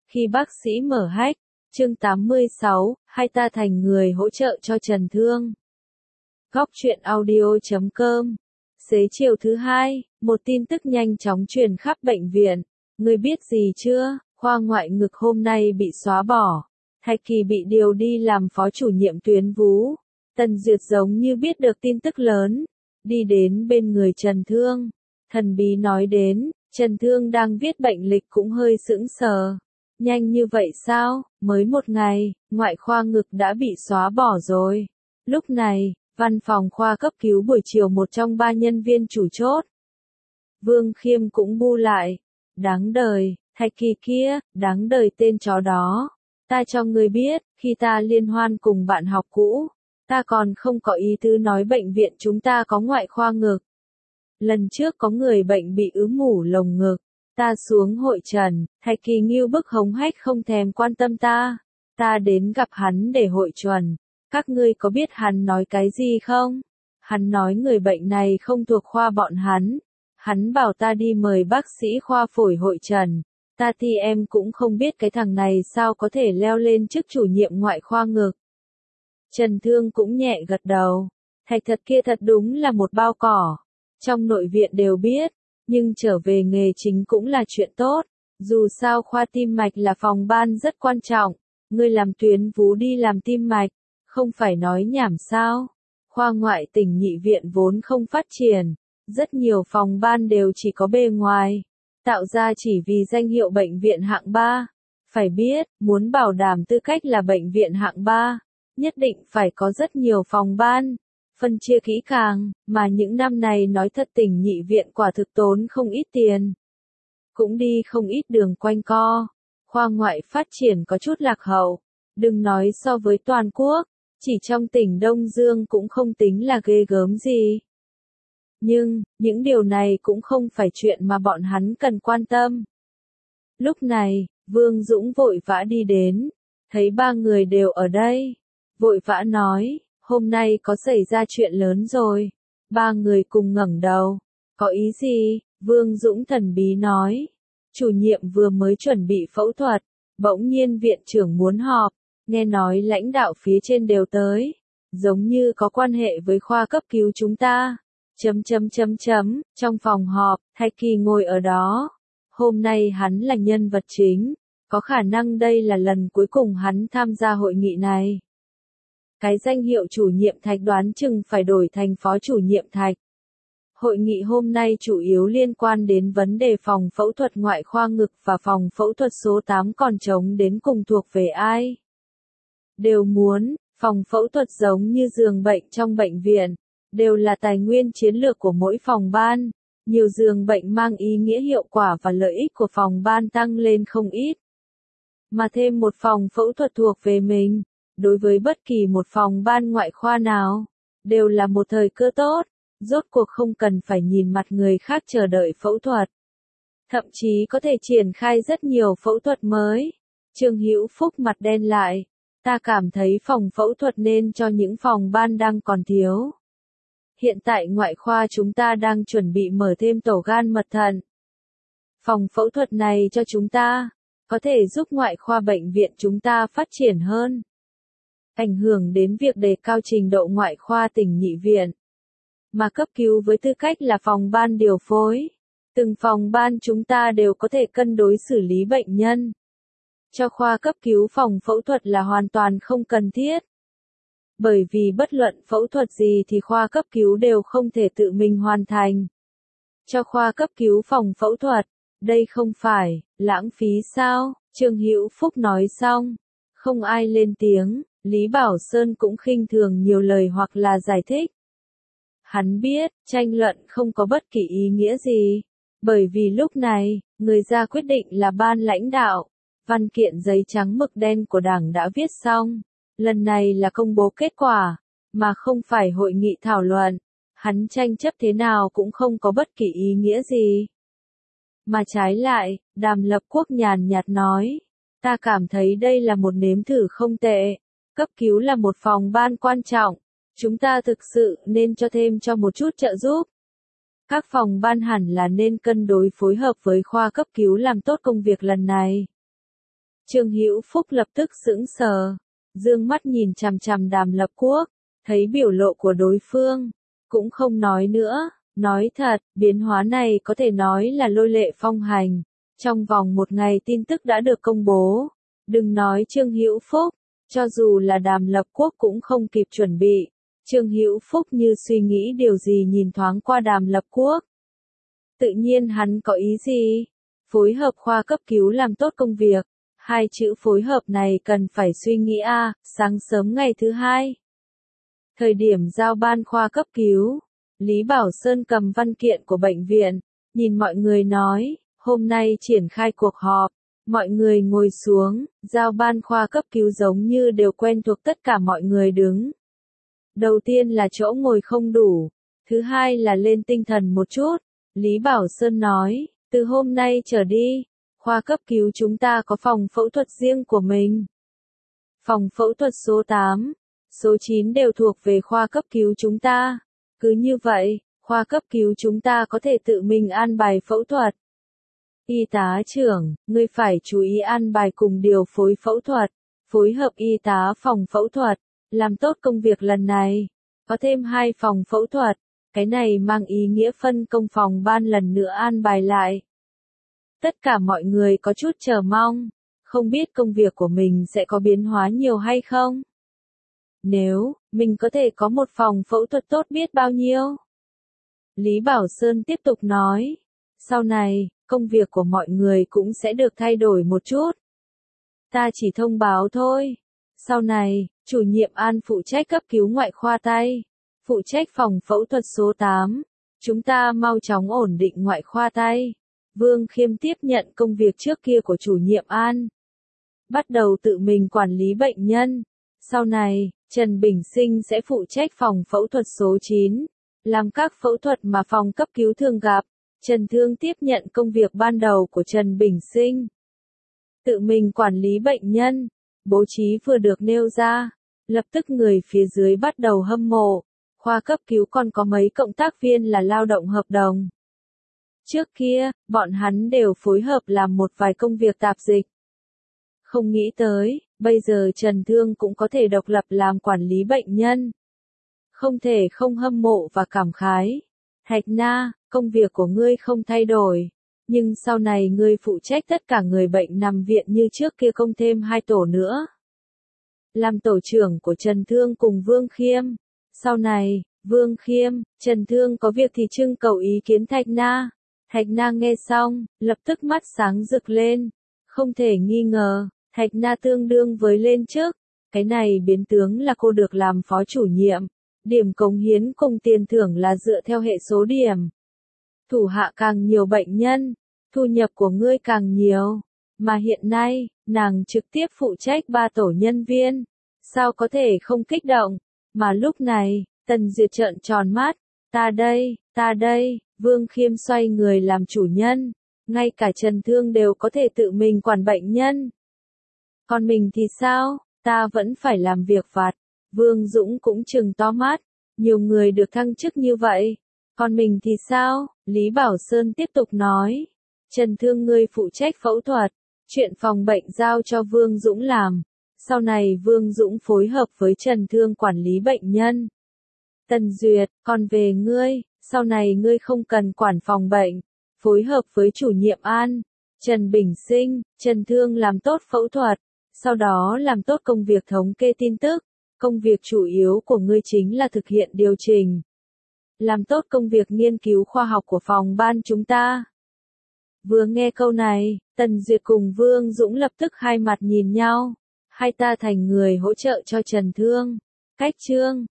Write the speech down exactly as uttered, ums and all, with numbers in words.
Khi bác sĩ mở hách, chương tám mươi sáu, hai ta thành người hỗ trợ cho Trần Thương. Góc truyện audio chấm com. Xế chiều thứ hai, một tin tức nhanh chóng truyền khắp bệnh viện. Ngươi biết gì chưa? Khoa ngoại ngực hôm nay bị xóa bỏ. Thạch Kỳ bị điều đi làm phó chủ nhiệm tuyến vú. Tần Duyệt giống như biết được tin tức lớn, đi đến bên người Trần Thương. Thần bí nói đến, Trần Thương đang viết bệnh lịch cũng hơi sững sờ. Nhanh như vậy sao? Mới một ngày, ngoại khoa ngực đã bị xóa bỏ rồi. Lúc này, văn phòng khoa cấp cứu buổi chiều một trong ba nhân viên chủ chốt. Vương Khiêm cũng bu lại. Đáng đời, Thạch Kỳ kia, đáng đời tên chó đó. Ta cho ngươi biết, khi ta liên hoan cùng bạn học cũ, ta còn không có ý tứ nói bệnh viện chúng ta có ngoại khoa ngực. Lần trước có người bệnh bị ứ mủ lồng ngực, ta xuống hội trần, Thạch Kỳ nghiêu bức hống hách không thèm quan tâm ta. Ta đến gặp hắn để hội chuẩn. Các ngươi có biết hắn nói cái gì không? Hắn nói người bệnh này không thuộc khoa bọn hắn. Hắn bảo ta đi mời bác sĩ khoa phổi hội trần. Ta thì em cũng không biết cái thằng này sao có thể leo lên chức chủ nhiệm ngoại khoa ngực. Trần Thương cũng nhẹ gật đầu. Thạch thật kia thật đúng là một bao cỏ. Trong nội viện đều biết, nhưng trở về nghề chính cũng là chuyện tốt. Dù sao khoa tim mạch là phòng ban rất quan trọng. Ngươi làm tuyến vú đi làm tim mạch, không phải nói nhảm sao. Khoa ngoại tỉnh nhị viện vốn không phát triển. Rất nhiều phòng ban đều chỉ có bề ngoài. Tạo ra chỉ vì danh hiệu bệnh viện hạng ba. Phải biết, muốn bảo đảm tư cách là bệnh viện hạng ba, nhất định phải có rất nhiều phòng ban, phân chia kỹ càng, mà những năm này nói thật tỉnh nhị viện quả thực tốn không ít tiền. Cũng đi không ít đường quanh co. Khoa ngoại phát triển có chút lạc hậu. Đừng nói so với toàn quốc, chỉ trong tỉnh Đông Dương cũng không tính là ghê gớm gì. Nhưng, những điều này cũng không phải chuyện mà bọn hắn cần quan tâm. Lúc này, Vương Dũng vội vã đi đến, thấy ba người đều ở đây. Vội vã nói, hôm nay có xảy ra chuyện lớn rồi. Ba người cùng ngẩng đầu. Có ý gì? Vương Dũng thần bí nói. Chủ nhiệm vừa mới chuẩn bị phẫu thuật, bỗng nhiên viện trưởng muốn họp, nghe nói lãnh đạo phía trên đều tới, giống như có quan hệ với khoa cấp cứu chúng ta. Chấm chấm chấm chấm, trong phòng họp, Thạch Kỳ ngồi ở đó. Hôm nay hắn là nhân vật chính, có khả năng đây là lần cuối cùng hắn tham gia hội nghị này. Cái danh hiệu chủ nhiệm Thạch đoán chừng phải đổi thành phó chủ nhiệm Thạch. Hội nghị hôm nay chủ yếu liên quan đến vấn đề phòng phẫu thuật ngoại khoa ngực và phòng phẫu thuật số tám còn trống đến cùng thuộc về ai. Đều muốn, phòng phẫu thuật giống như giường bệnh trong bệnh viện, đều là tài nguyên chiến lược của mỗi phòng ban. Nhiều giường bệnh mang ý nghĩa hiệu quả và lợi ích của phòng ban tăng lên không ít. Mà thêm một phòng phẫu thuật thuộc về mình, đối với bất kỳ một phòng ban ngoại khoa nào, đều là một thời cơ tốt. Rốt cuộc không cần phải nhìn mặt người khác chờ đợi phẫu thuật. Thậm chí có thể triển khai rất nhiều phẫu thuật mới. Trương Hữu Phúc mặt đen lại. Ta cảm thấy phòng phẫu thuật nên cho những phòng ban đang còn thiếu. Hiện tại ngoại khoa chúng ta đang chuẩn bị mở thêm tổ gan mật thận. Phòng phẫu thuật này cho chúng ta, có thể giúp ngoại khoa bệnh viện chúng ta phát triển hơn. Ảnh hưởng đến việc đề cao trình độ ngoại khoa tỉnh nhị viện. Mà cấp cứu với tư cách là phòng ban điều phối. Từng phòng ban chúng ta đều có thể cân đối xử lý bệnh nhân. Cho khoa cấp cứu phòng phẫu thuật là hoàn toàn không cần thiết. Bởi vì bất luận phẫu thuật gì thì khoa cấp cứu đều không thể tự mình hoàn thành. Cho khoa cấp cứu phòng phẫu thuật, đây không phải lãng phí sao? Trương Hữu Phúc nói xong, không ai lên tiếng, Lý Bảo Sơn cũng khinh thường nhiều lời hoặc là giải thích. Hắn biết, tranh luận không có bất kỳ ý nghĩa gì, bởi vì lúc này, người ra quyết định là ban lãnh đạo. Văn kiện giấy trắng mực đen của Đảng đã viết xong. Lần này là công bố kết quả, mà không phải hội nghị thảo luận. Hắn tranh chấp thế nào cũng không có bất kỳ ý nghĩa gì. Mà trái lại, Đàm Lập Quốc nhàn nhạt nói, ta cảm thấy đây là một nếm thử không tệ. Cấp cứu là một phòng ban quan trọng. Chúng ta thực sự nên cho thêm cho một chút trợ giúp. Các phòng ban hẳn là nên cân đối phối hợp với khoa cấp cứu làm tốt công việc lần này. Trương Hữu Phúc lập tức sững sờ, dương mắt nhìn chằm chằm Đàm Lập Quốc, thấy biểu lộ của đối phương, cũng không nói nữa, nói thật, biến hóa này có thể nói là lôi lệ phong hành, trong vòng một ngày tin tức đã được công bố, đừng nói Trương Hữu Phúc, cho dù là Đàm Lập Quốc cũng không kịp chuẩn bị, Trương Hữu Phúc như suy nghĩ điều gì nhìn thoáng qua Đàm Lập Quốc. Tự nhiên hắn có ý gì? Phối hợp khoa cấp cứu làm tốt công việc. Hai chữ phối hợp này cần phải suy nghĩ a. À, sáng sớm ngày thứ hai. Thời điểm giao ban khoa cấp cứu, Lý Bảo Sơn cầm văn kiện của bệnh viện, nhìn mọi người nói, hôm nay triển khai cuộc họp, mọi người ngồi xuống, giao ban khoa cấp cứu giống như đều quen thuộc tất cả mọi người đứng. Đầu tiên là chỗ ngồi không đủ, thứ hai là lên tinh thần một chút, Lý Bảo Sơn nói, từ hôm nay trở đi, khoa cấp cứu chúng ta có phòng phẫu thuật riêng của mình. Phòng phẫu thuật số tám, số chín đều thuộc về khoa cấp cứu chúng ta. Cứ như vậy, khoa cấp cứu chúng ta có thể tự mình an bài phẫu thuật. Y tá trưởng, ngươi phải chú ý an bài cùng điều phối phẫu thuật, phối hợp y tá phòng phẫu thuật, làm tốt công việc lần này. Có thêm hai phòng phẫu thuật, cái này mang ý nghĩa phân công phòng ban lần nữa an bài lại. Tất cả mọi người có chút chờ mong, không biết công việc của mình sẽ có biến hóa nhiều hay không. Nếu, mình có thể có một phòng phẫu thuật tốt biết bao nhiêu. Lý Bảo Sơn tiếp tục nói, sau này, công việc của mọi người cũng sẽ được thay đổi một chút. Ta chỉ thông báo thôi. Sau này, chủ nhiệm An phụ trách cấp cứu ngoại khoa tay, phụ trách phòng phẫu thuật số tám. Chúng ta mau chóng ổn định ngoại khoa tay. Vương Khiêm tiếp nhận công việc trước kia của chủ nhiệm An. Bắt đầu tự mình quản lý bệnh nhân. Sau này, Trần Bình Sinh sẽ phụ trách phòng phẫu thuật số chín, làm các phẫu thuật mà phòng cấp cứu thường gặp. Trần Thương tiếp nhận công việc ban đầu của Trần Bình Sinh. Tự mình quản lý bệnh nhân, bố trí vừa được nêu ra, lập tức người phía dưới bắt đầu hâm mộ. Khoa cấp cứu còn có mấy cộng tác viên là lao động hợp đồng. Trước kia, bọn hắn đều phối hợp làm một vài công việc tạp dịch. Không nghĩ tới, bây giờ Trần Thương cũng có thể độc lập làm quản lý bệnh nhân. Không thể không hâm mộ và cảm khái. Thạch Na, công việc của ngươi không thay đổi, nhưng sau này ngươi phụ trách tất cả người bệnh nằm viện như trước kia không thêm hai tổ nữa. Làm tổ trưởng của Trần Thương cùng Vương Khiêm. Sau này, Vương Khiêm, Trần Thương có việc thì trưng cầu ý kiến Thạch Na. Thạch Na nghe xong, lập tức mắt sáng rực lên. Không thể nghi ngờ, Thạch Na tương đương với lên chức. Cái này biến tướng là cô được làm phó chủ nhiệm. Điểm cống hiến cùng tiền thưởng là dựa theo hệ số điểm. Thủ hạ càng nhiều bệnh nhân, thu nhập của ngươi càng nhiều. Mà hiện nay, nàng trực tiếp phụ trách ba tổ nhân viên. Sao có thể không kích động? Mà lúc này, Tần Duyệt trợn tròn mắt. Ta đây, ta đây, Vương Khiêm xoay người làm chủ nhân. Ngay cả Trần Thương đều có thể tự mình quản bệnh nhân. Còn mình thì sao? Ta vẫn phải làm việc vặt. Vương Dũng cũng trừng to mắt. Nhiều người được thăng chức như vậy. Còn mình thì sao? Lý Bảo Sơn tiếp tục nói. Trần Thương ngươi phụ trách phẫu thuật. Chuyện phòng bệnh giao cho Vương Dũng làm. Sau này Vương Dũng phối hợp với Trần Thương quản lý bệnh nhân. Tần Duyệt, còn về ngươi, sau này ngươi không cần quản phòng bệnh. Phối hợp với chủ nhiệm An, Trần Bình Sinh, Trần Thương làm tốt phẫu thuật. Sau đó làm tốt công việc thống kê tin tức. Công việc chủ yếu của ngươi chính là thực hiện điều chỉnh. Làm tốt công việc nghiên cứu khoa học của phòng ban chúng ta. Vừa nghe câu này, Tần Duyệt cùng Vương Dũng lập tức hai mặt nhìn nhau. Hai ta thành người hỗ trợ cho Trần Thương. Cách chương